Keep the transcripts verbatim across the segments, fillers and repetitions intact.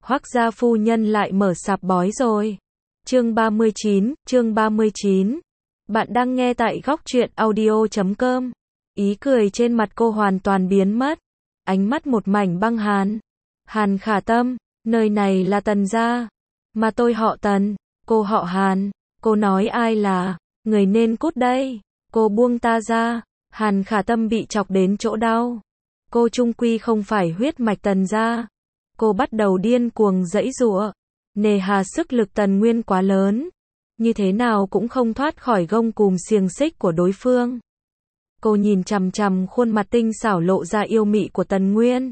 Hoắc gia phu nhân lại mở sạp bói rồi. Chương ba mươi chín, chương ba mươi chín. Bạn đang nghe tại góc truyện audio chấm com. Ý cười trên mặt cô hoàn toàn biến mất. Ánh mắt một mảnh băng hàn. Hàn Khả Tâm, nơi này là Tần gia. Mà tôi họ Tần, cô họ Hàn. Cô nói ai là, người nên cút đây. Cô buông ta ra. Hàn Khả Tâm bị chọc đến chỗ đau. Cô trung quy không phải huyết mạch Tần gia. Cô bắt đầu điên cuồng giãy giụa. Nề hà sức lực Tần Nguyên quá lớn. Như thế nào cũng không thoát khỏi gông cùm xiềng xích của đối phương. Cô nhìn chằm chằm khuôn mặt tinh xảo lộ ra yêu mị của Tần Nguyên.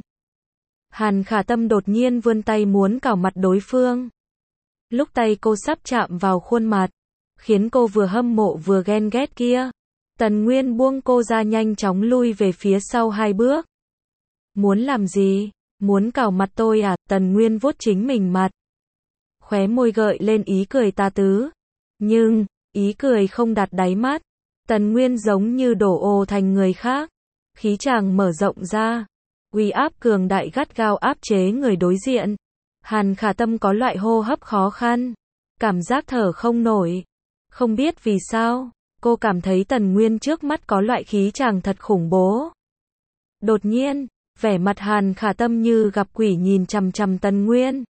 Hàn Khả Tâm đột nhiên vươn tay muốn cào mặt đối phương. Lúc tay cô sắp chạm vào khuôn mặt, khiến cô vừa hâm mộ vừa ghen ghét kia. Tần Nguyên buông cô ra nhanh chóng lui về phía sau hai bước. Muốn làm gì? Muốn cào mặt tôi à? Tần Nguyên vuốt chính mình mặt. Khóe môi gợi lên ý cười tà tứ. Nhưng, ý cười không đặt đáy mắt. Tần Nguyên giống như đổ ồ thành người khác. Khí chàng mở rộng ra. Uy áp cường đại gắt gao áp chế người đối diện. Hàn Khả Tâm có loại hô hấp khó khăn. Cảm giác thở không nổi. Không biết vì sao, cô cảm thấy Tần Nguyên trước mắt có loại khí chàng thật khủng bố. Đột nhiên, vẻ mặt Hàn Khả Tâm như gặp quỷ nhìn chằm chằm Tần Nguyên.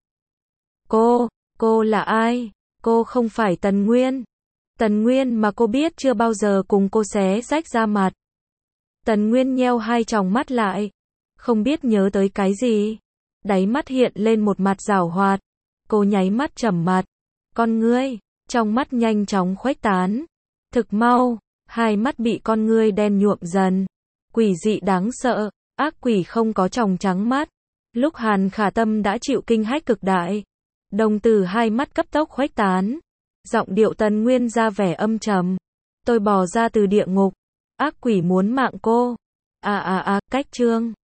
Cô, cô là ai? Cô không phải Tần Nguyên. Tần Nguyên mà cô biết chưa bao giờ cùng cô xé rách ra mặt. Tần Nguyên nheo hai tròng mắt lại. Không biết nhớ tới cái gì. Đáy mắt hiện lên một mặt giảo hoạt. Cô nháy mắt trầm mặt. Con ngươi, trong mắt nhanh chóng khuếch tán. Thực mau, hai mắt bị con ngươi đen nhuộm dần. Quỷ dị đáng sợ, ác quỷ không có tròng trắng mắt. Lúc Hàn Khả Tâm đã chịu kinh hách cực đại. Đồng tử hai mắt cấp tốc khuếch tán. Giọng điệu Tần Nguyên ra vẻ âm trầm. Tôi bò ra từ địa ngục. Ác quỷ muốn mạng cô. À à à, cách chương.